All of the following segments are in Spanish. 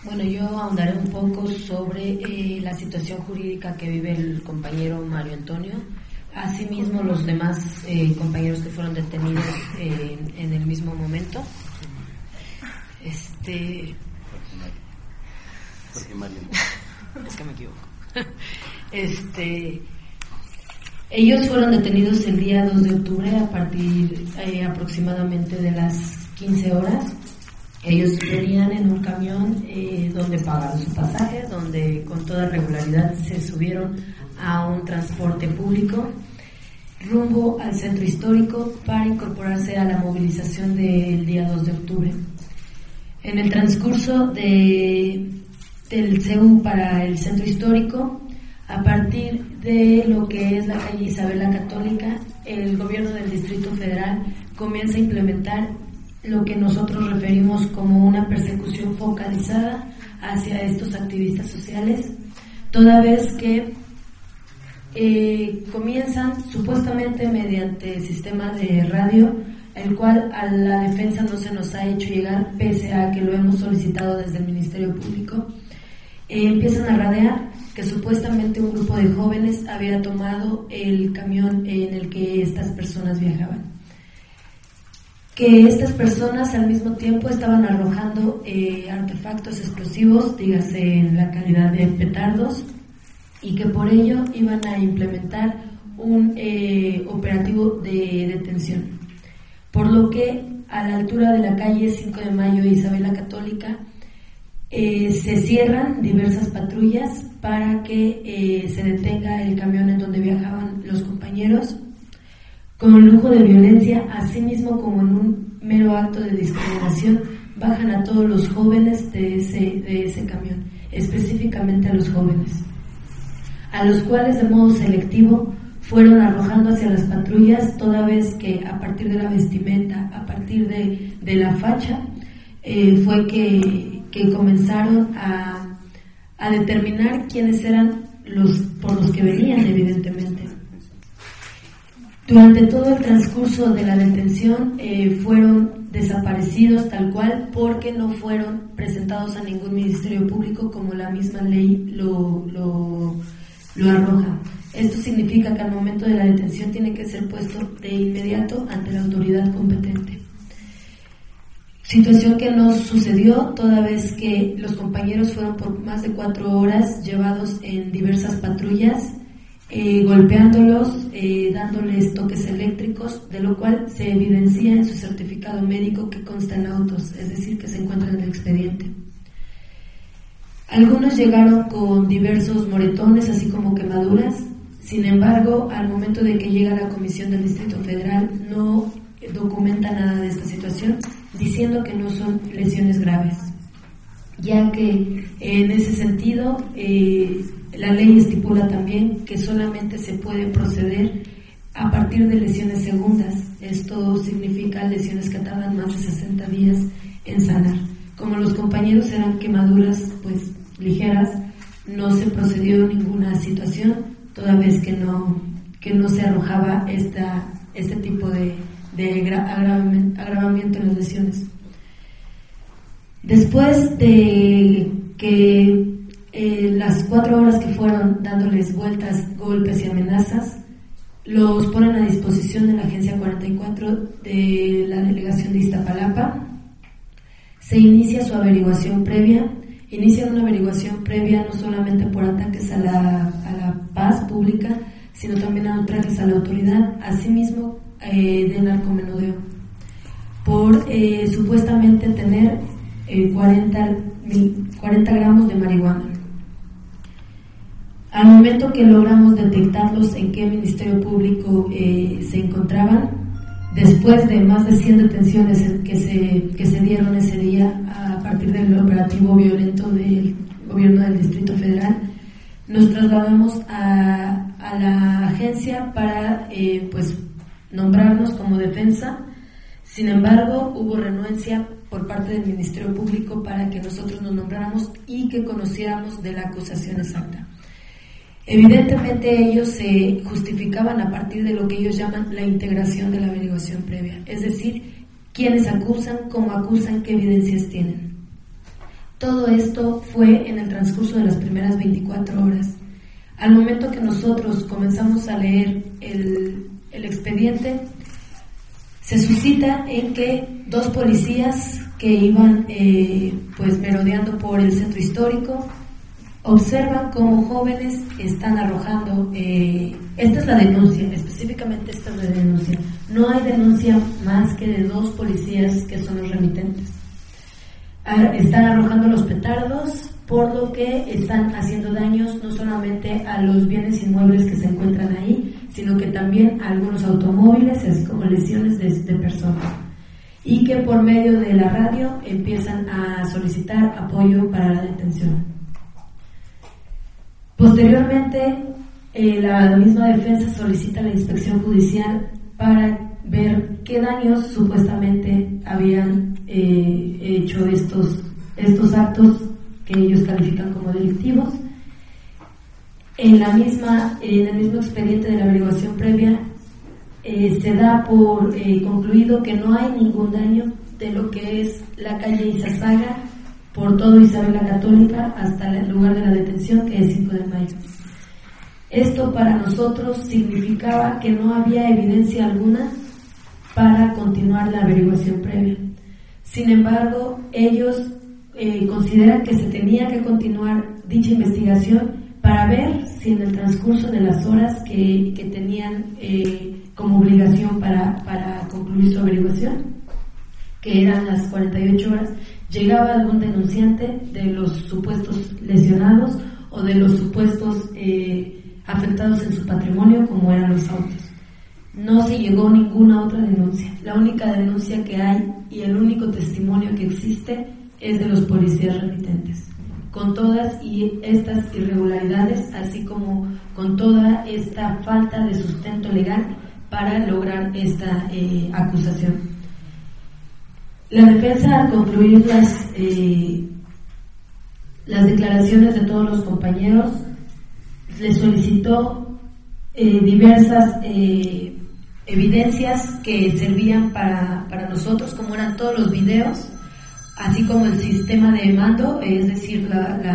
Bueno, yo ahondaré un poco sobre la situación jurídica que vive el compañero Mario Antonio. Asimismo, los demás compañeros que fueron detenidos en el mismo momento. Jorge Mario. Es que me equivoco. Ellos fueron detenidos el día 2 de octubre a partir aproximadamente de las 15 horas. Ellos venían en un camión donde pagaron su pasaje, donde con toda regularidad se subieron a un transporte público rumbo al centro histórico para incorporarse a la movilización del día 2 de octubre. En el transcurso del CEU para el centro histórico, a partir de lo que es la calle Isabel la Católica, el gobierno del Distrito Federal comienza a implementar lo que nosotros referimos como una persecución focalizada hacia estos activistas sociales, toda vez que comienzan supuestamente mediante sistema de radio, el cual a la defensa no se nos ha hecho llegar, pese a que lo hemos solicitado desde el Ministerio Público. Empiezan a radiar que supuestamente un grupo de jóvenes había tomado el camión en el que estas personas viajaban, que estas personas al mismo tiempo estaban arrojando artefactos explosivos, dígase en la calidad de petardos, y que por ello iban a implementar un operativo de detención. Por lo que a la altura de la calle 5 de Mayo e Isabel la Católica se cierran diversas patrullas para que se detenga el camión en donde viajaban los compañeros, con lujo de violencia, asimismo como en un mero acto de discriminación, bajan a todos los jóvenes de ese camión, específicamente a los jóvenes, a los cuales de modo selectivo fueron arrojando hacia las patrullas, toda vez que a partir de la vestimenta, a partir de la facha, fue que comenzaron a determinar quiénes eran por los que venían, evidentemente. Durante todo el transcurso de la detención fueron desaparecidos tal cual, porque no fueron presentados a ningún ministerio público como la misma ley lo arroja. Esto significa que al momento de la detención tiene que ser puesto de inmediato ante la autoridad competente. Situación que no sucedió, toda vez que los compañeros fueron por más de 4 horas llevados en diversas patrullas, golpeándolos, dándoles toques eléctricos, de lo cual se evidencia en su certificado médico que consta en autos, es decir, que se encuentra en el expediente. Algunos llegaron con diversos moretones, así como quemaduras. Sin embargo, al momento de que llega la Comisión del Distrito Federal, no documenta nada de esta situación, diciendo que no son lesiones graves, ya que en ese sentido la ley estipula también que solamente se puede proceder a partir de lesiones segundas. Esto significa lesiones que tardan más de 60 días en sanar. Como los compañeros eran quemaduras pues ligeras, no se procedió en ninguna situación, toda vez que no se arrojaba este tipo de agravamiento en las lesiones. Después de que las 4 horas que fueron dándoles vueltas, golpes y amenazas, los ponen a disposición de la Agencia 44 de la Delegación de Iztapalapa. Se inicia su averiguación previa. Inician una averiguación previa no solamente por ataques a la paz pública, sino también a ataques a la autoridad, asimismo de narcomenudeo, por supuestamente tener 40 gramos de marihuana. Al momento que logramos detectarlos en qué ministerio público se encontraban, después de más de 100 detenciones que se dieron ese día a partir del operativo violento del gobierno del Distrito Federal, nos trasladamos a la agencia para nombrarnos como defensa. Sin embargo, hubo renuencia por parte del Ministerio Público para que nosotros nos nombráramos y que conociéramos de la acusación exacta. Evidentemente ellos se justificaban a partir de lo que ellos llaman la integración de la averiguación previa, es decir, quiénes acusan, cómo acusan, qué evidencias tienen. Todo esto fue en el transcurso de las primeras 24 horas. Al momento que nosotros comenzamos a leer el expediente, se suscita en que 2 policías que iban pues merodeando por el centro histórico observan cómo jóvenes están arrojando, esta es la denuncia, específicamente esta es la denuncia, no hay denuncia más que de 2 policías que son los remitentes. Están arrojando los petardos, por lo que están haciendo daños no solamente a los bienes inmuebles que se encuentran ahí, sino que también a algunos automóviles, así como lesiones de personas. Y que por medio de la radio empiezan a solicitar apoyo para la detención. Posteriormente, la misma defensa solicita la inspección judicial para ver qué daños supuestamente habían hecho estos actos que ellos califican como delictivos. En el mismo expediente de la averiguación previa se da por concluido que no hay ningún daño de lo que es la calle Izazaga por todo Isabel la Católica hasta el lugar de la detención, que es 5 de mayo. Esto para nosotros significaba que no había evidencia alguna para continuar la averiguación previa. Sin embargo, ellos consideran que se tenía que continuar dicha investigación para ver si en el transcurso de las horas que tenían como obligación para concluir su averiguación, que eran las 48 horas, llegaba algún denunciante de los supuestos lesionados o de los supuestos afectados en su patrimonio, como eran los autos. No se llegó ninguna otra denuncia. La única denuncia que hay y el único testimonio que existe es de los policías remitentes, con todas estas irregularidades, así como con toda esta falta de sustento legal para lograr esta acusación. La defensa, al concluir las declaraciones de todos los compañeros, les solicitó diversas evidencias que servían para nosotros, como eran todos los videos, así como el sistema de mando, es decir,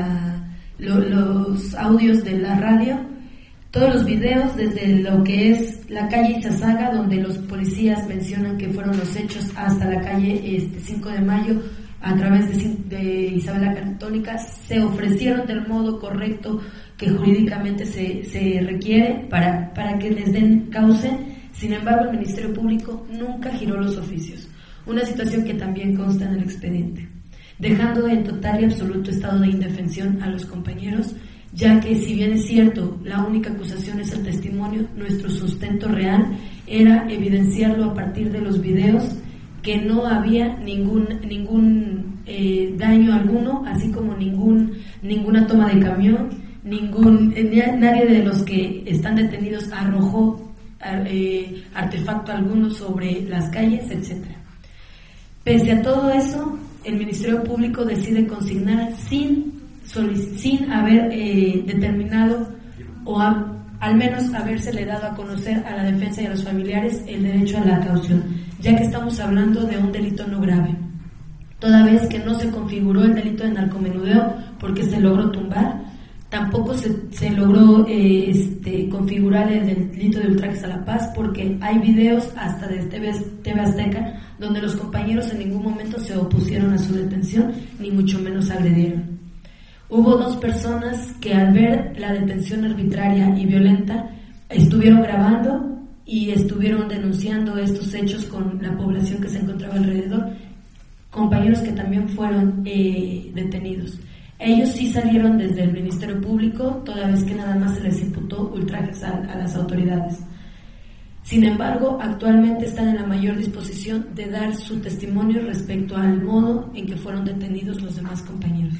los audios de la radio, todos los videos desde lo que es la calle Izazaga, donde los policías mencionan que fueron los hechos, hasta la calle 5 de mayo, a través de Isabel la Católica, se ofrecieron del modo correcto que jurídicamente se requiere para que les den cauce. Sin embargo, el Ministerio Público nunca giró los oficios, una situación que también consta en el expediente, dejando en total y absoluto estado de indefensión a los compañeros, ya que, si bien es cierto, la única acusación es el testimonio, nuestro sustento real era evidenciarlo a partir de los videos, que no había ningún daño alguno, así como ninguna toma de camión, nadie de los que están detenidos arrojó artefacto alguno sobre las calles, etc. Pese a todo eso, el Ministerio Público decide consignar sin haber determinado o al menos habérsele dado a conocer a la defensa y a los familiares el derecho a la caución, ya que estamos hablando de un delito no grave, toda vez que no se configuró el delito de narcomenudeo porque se logró tumbar, tampoco se logró configurar el delito de ultrajes a la paz, porque hay videos hasta de TV Azteca donde los compañeros en ningún momento se opusieron a su detención, ni mucho menos agredieron. Hubo 2 personas que, al ver la detención arbitraria y violenta, estuvieron grabando y estuvieron denunciando estos hechos con la población que se encontraba alrededor, compañeros que también fueron detenidos. Ellos sí salieron desde el Ministerio Público, toda vez que nada más se les imputó ultrajes a las autoridades. Sin embargo, actualmente están en la mayor disposición de dar su testimonio respecto al modo en que fueron detenidos los demás compañeros.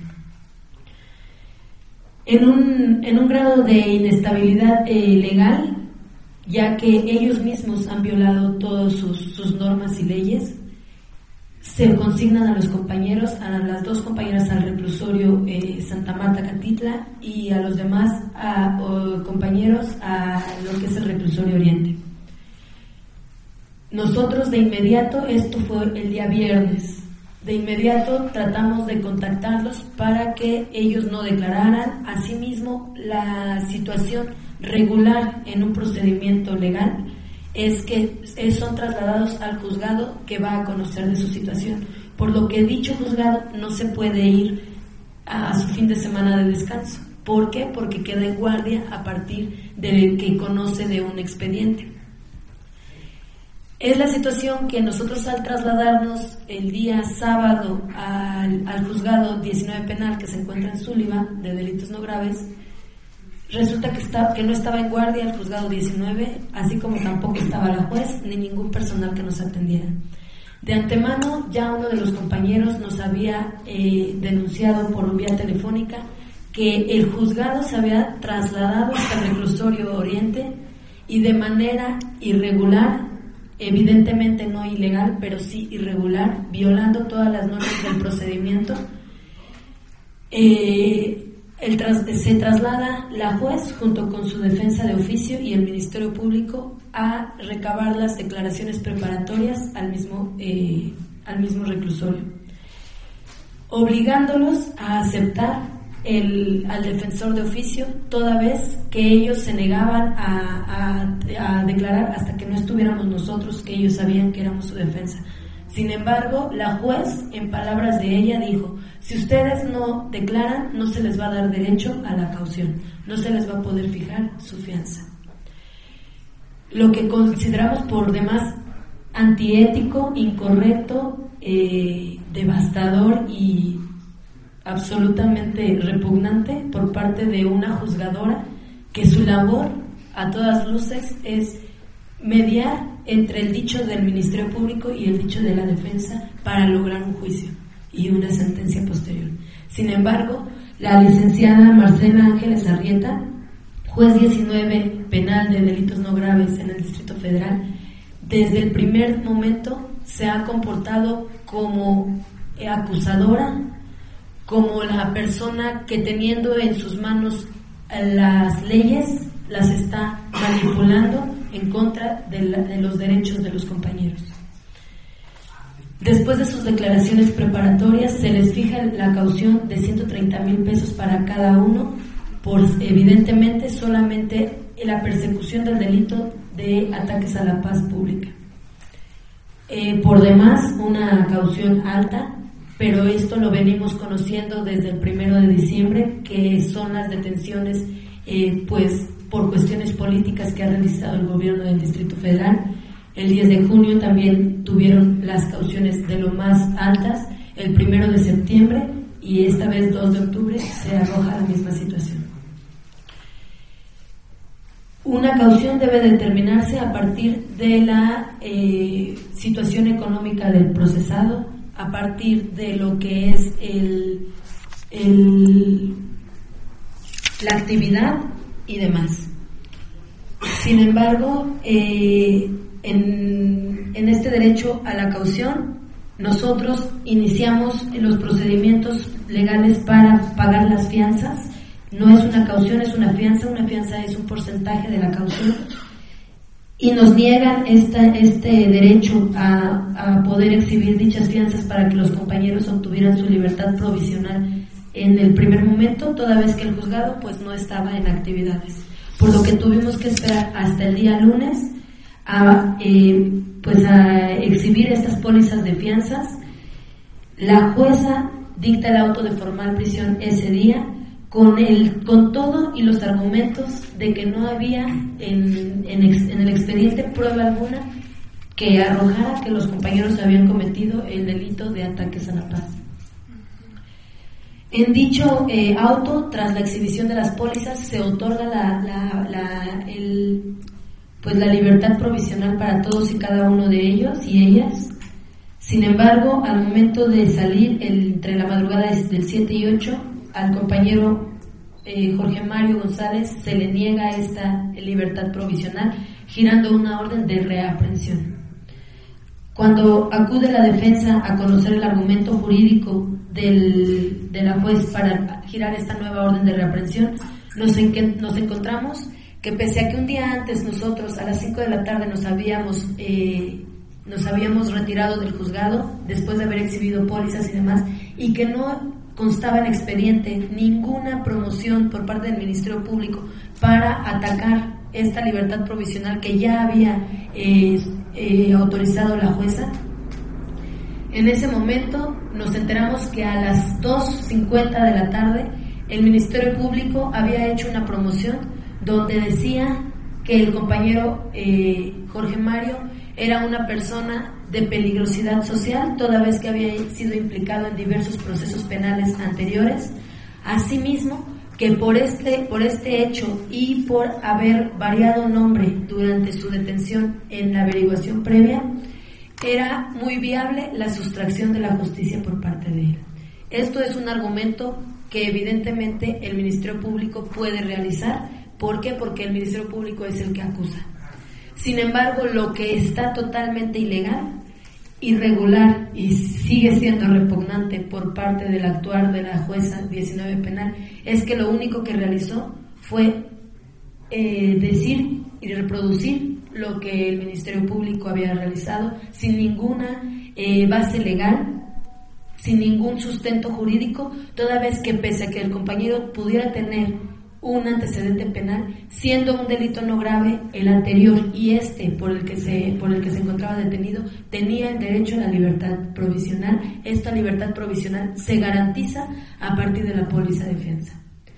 En un grado de inestabilidad legal, ya que ellos mismos han violado todas sus normas y leyes, se consignan a los compañeros, a las 2 compañeras al reclusorio Santa Marta Catitla y a los demás compañeros a lo que es el reclusorio Oriente. Nosotros de inmediato, esto fue el día viernes, De inmediato tratamos de contactarlos para que ellos no declararan. Asimismo, la situación regular en un procedimiento legal es que son trasladados al juzgado que va a conocer de su situación, por lo que dicho juzgado no se puede ir a su fin de semana de descanso. ¿Por qué? Porque queda en guardia a partir de que conoce de un expediente. Es la situación que nosotros, al trasladarnos el día sábado al juzgado 19 penal que se encuentra en Sullivan de delitos no graves, resulta que no estaba en guardia el juzgado 19, así como tampoco estaba la juez ni ningún personal que nos atendiera. De antemano ya uno de los compañeros nos había denunciado por vía telefónica que el juzgado se había trasladado hasta el reclusorio Oriente y de manera irregular, evidentemente no ilegal, pero sí irregular, violando todas las normas del procedimiento. Se traslada la juez junto con su defensa de oficio y el Ministerio Público a recabar las declaraciones preparatorias al mismo reclusorio, obligándolos a aceptar al defensor de oficio, toda vez que ellos se negaban a declarar hasta que no estuviéramos nosotros, que ellos sabían que éramos su defensa. Sin embargo, la juez, en palabras de ella, dijo: si ustedes no declaran, no se les va a dar derecho a la caución, no se les va a poder fijar su fianza. Lo que consideramos por demás antiético, incorrecto, devastador y absolutamente repugnante por parte de una juzgadora que su labor, a todas luces, es mediar entre el dicho del Ministerio Público y el dicho de la defensa para lograr un juicio y una sentencia posterior. Sin embargo, la licenciada Marcela Ángeles Arrieta, juez 19 penal de delitos no graves en el Distrito Federal, desde el primer momento se ha comportado como acusadora, como la persona que, teniendo en sus manos las leyes, las está manipulando en contra de los derechos de los compañeros. Después de sus declaraciones preparatorias, se les fija la caución de 130,000 pesos para cada uno, por evidentemente solamente la persecución del delito de ataques a la paz pública. Por demás, una caución alta, pero esto lo venimos conociendo desde el 1 de diciembre, que son las detenciones pues por cuestiones políticas que ha realizado el gobierno del Distrito Federal. El 10 de junio también tuvieron las cauciones de lo más altas, el 1 de septiembre, y esta vez 2 de octubre se arroja la misma situación. Una caución debe determinarse a partir de la situación económica del procesado, a partir de lo que es la actividad y demás. Sin embargo, en este derecho a la caución, nosotros iniciamos los procedimientos legales para pagar las fianzas. No es una caución, es una fianza es un porcentaje de la caución, y nos niegan este derecho a poder exhibir dichas fianzas para que los compañeros obtuvieran su libertad provisional en el primer momento, toda vez que el juzgado pues no estaba en actividades, por lo que tuvimos que esperar hasta el día lunes a exhibir estas pólizas de fianzas. La jueza dicta el auto de formal prisión ese día, con todo y los argumentos de que no había en el expediente prueba alguna que arrojara que los compañeros habían cometido el delito de ataques a la paz. En dicho auto, tras la exhibición de las pólizas, se otorga la libertad provisional para todos y cada uno de ellos y ellas. Sin embargo, al momento de salir entre la madrugada del 7 y 8, al compañero Jorge Mario González se le niega esta libertad provisional, girando una orden de reaprehensión. Cuando acude la defensa a conocer el argumento jurídico de la juez para girar esta nueva orden de reaprehensión, nos encontramos que, pese a que un día antes nosotros a las 5 de la tarde nos habíamos nos habíamos retirado del juzgado después de haber exhibido pólizas y demás, y que no constaba en expediente ninguna promoción por parte del Ministerio Público para atacar esta libertad provisional que ya había autorizado la jueza. En ese momento nos enteramos que a las 2:50 de la tarde el Ministerio Público había hecho una promoción donde decía que el compañero Jorge Mario era una persona de peligrosidad social, toda vez que había sido implicado en diversos procesos penales anteriores. Asimismo, que por este hecho y por haber variado nombre durante su detención en la averiguación previa, era muy viable la sustracción de la justicia por parte de él. Esto es un argumento que evidentemente el Ministerio Público puede realizar. ¿Por qué? Porque el Ministerio Público es el que acusa. Sin embargo, lo que está totalmente ilegal, irregular y sigue siendo repugnante por parte del actuar de la jueza 19 penal es que lo único que realizó fue decir y reproducir lo que el Ministerio Público había realizado sin ninguna base legal, sin ningún sustento jurídico, toda vez que pese a que el compañero pudiera tener un antecedente penal, siendo un delito no grave el anterior y por el que se encontraba detenido, tenía el derecho a la libertad provisional. Esta libertad provisional se garantiza a partir de la póliza de fianza.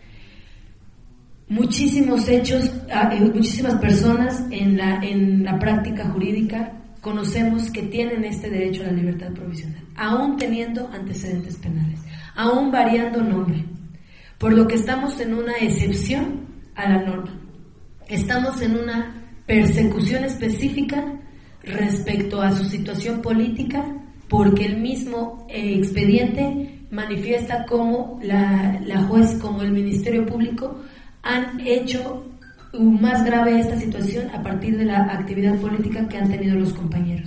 Muchísimos hechos, muchísimas personas en la práctica jurídica conocemos que tienen este derecho a la libertad provisional, aún teniendo antecedentes penales, aún variando nombre. Por lo que estamos en una excepción a la norma. Estamos en una persecución específica respecto a su situación política, porque el mismo expediente manifiesta cómo la juez, como el Ministerio Público, han hecho más grave esta situación a partir de la actividad política que han tenido los compañeros.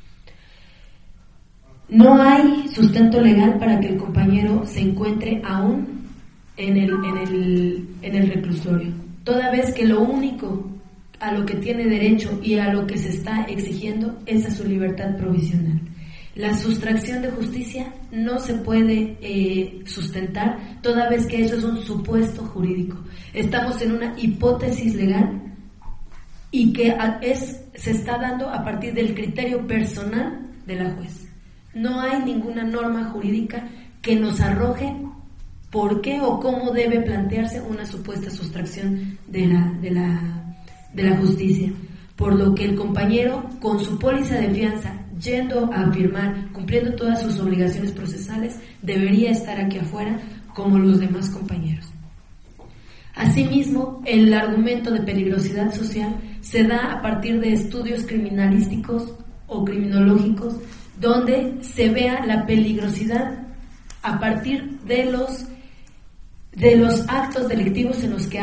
No hay sustento legal para que el compañero se encuentre aún en el reclusorio, toda vez que lo único a lo que tiene derecho y a lo que se está exigiendo es a su libertad provisional. La sustracción de justicia no se puede sustentar, toda vez que eso es un supuesto jurídico. Estamos en una hipótesis legal y que se está dando a partir del criterio personal de la juez. No hay ninguna norma jurídica que nos arroje por qué o cómo debe plantearse una supuesta sustracción de la justicia, por lo que el compañero, con su póliza de fianza, yendo a firmar, cumpliendo todas sus obligaciones procesales, debería estar aquí afuera como los demás compañeros. Asimismo, el argumento de peligrosidad social se da a partir de estudios criminalísticos o criminológicos, donde se vea la peligrosidad a partir de los actos delictivos en los que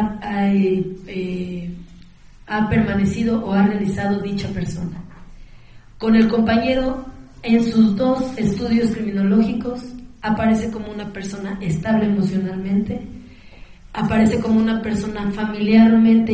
ha permanecido o ha realizado dicha persona. Con el compañero, en sus dos estudios criminológicos, aparece como una persona estable emocionalmente, aparece como una persona familiarmente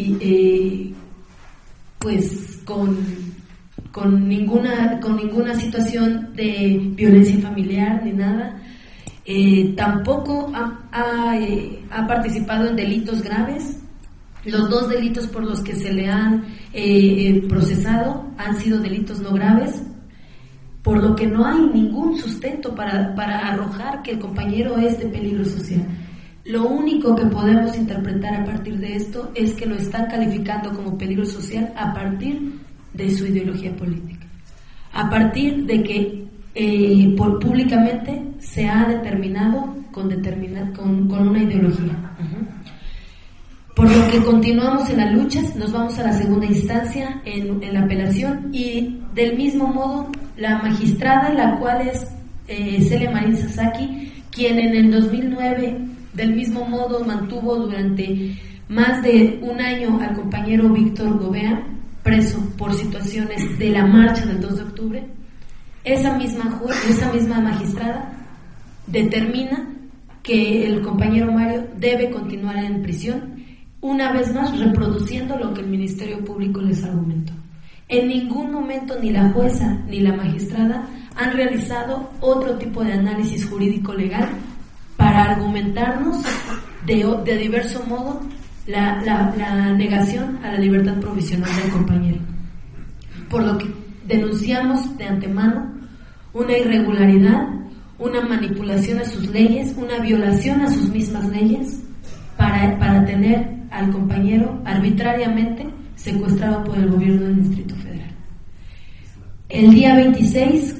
pues con ninguna situación de violencia familiar ni nada. Tampoco ha participado en delitos graves. Los dos delitos por los que se le han procesado han sido delitos no graves, por lo que no hay ningún sustento para arrojar que el compañero es de peligro social. Lo único que podemos interpretar a partir de esto es que lo están calificando como peligro social a partir de su ideología política, a partir de que públicamente se ha determinado con una ideología. Por lo que continuamos en las luchas, nos vamos a la segunda instancia en la apelación, y del mismo modo la magistrada, la cual es Celia Marín Sasaki, quien en el 2009 del mismo modo mantuvo durante más de un año al compañero Víctor Gobea preso por situaciones de la marcha del 2 de octubre, esa misma magistrada determina que el compañero Mario debe continuar en prisión, una vez más reproduciendo lo que el Ministerio Público les argumentó. En ningún momento ni la jueza ni la magistrada han realizado otro tipo de análisis jurídico legal para argumentarnos de diverso modo la negación a la libertad provisional del compañero. Por lo que denunciamos de antemano una irregularidad, una manipulación a sus leyes, una violación a sus mismas leyes para tener al compañero arbitrariamente secuestrado por el gobierno del Distrito Federal. El día 26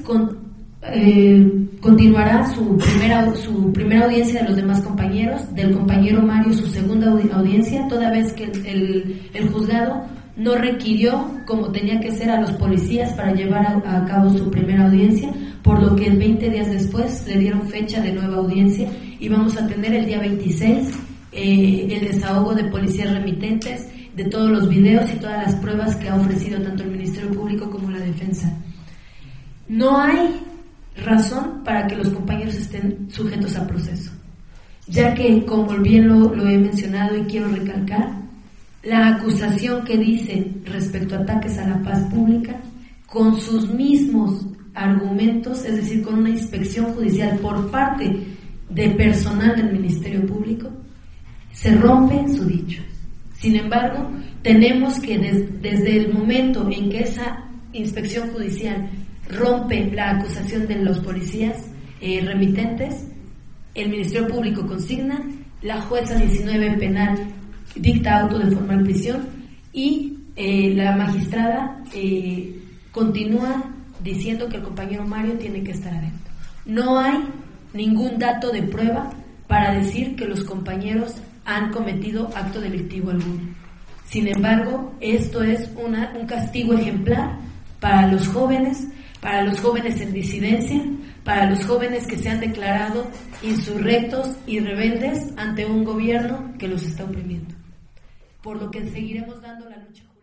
continuará su primera audiencia de los demás compañeros, del compañero Mario su segunda audiencia, toda vez que el juzgado no requirió, como tenía que ser, a los policías para llevar a cabo su primera audiencia, por lo que 20 días después le dieron fecha de nueva audiencia y vamos a tener el día 26 el desahogo de policías remitentes, de todos los videos y todas las pruebas que ha ofrecido tanto el Ministerio Público como la defensa. No hay razón para que los compañeros estén sujetos a proceso, ya que, como bien lo he mencionado y quiero recalcar, la acusación que dice respecto a ataques a la paz pública, con sus mismos argumentos, es decir, con una inspección judicial por parte de personal del Ministerio Público, se rompe su dicho. Sin embargo, tenemos que desde el momento en que esa inspección judicial rompe la acusación de los policías remitentes, el Ministerio Público consigna, la jueza 19 penal dicta auto de formal prisión y la magistrada continúa diciendo que el compañero Mario tiene que estar adentro. No hay ningún dato de prueba para decir que los compañeros han cometido acto delictivo alguno. Sin embargo, esto es un castigo ejemplar para los jóvenes en disidencia, para los jóvenes que se han declarado insurrectos y rebeldes ante un gobierno que los está oprimiendo. Por lo que seguiremos dando la lucha.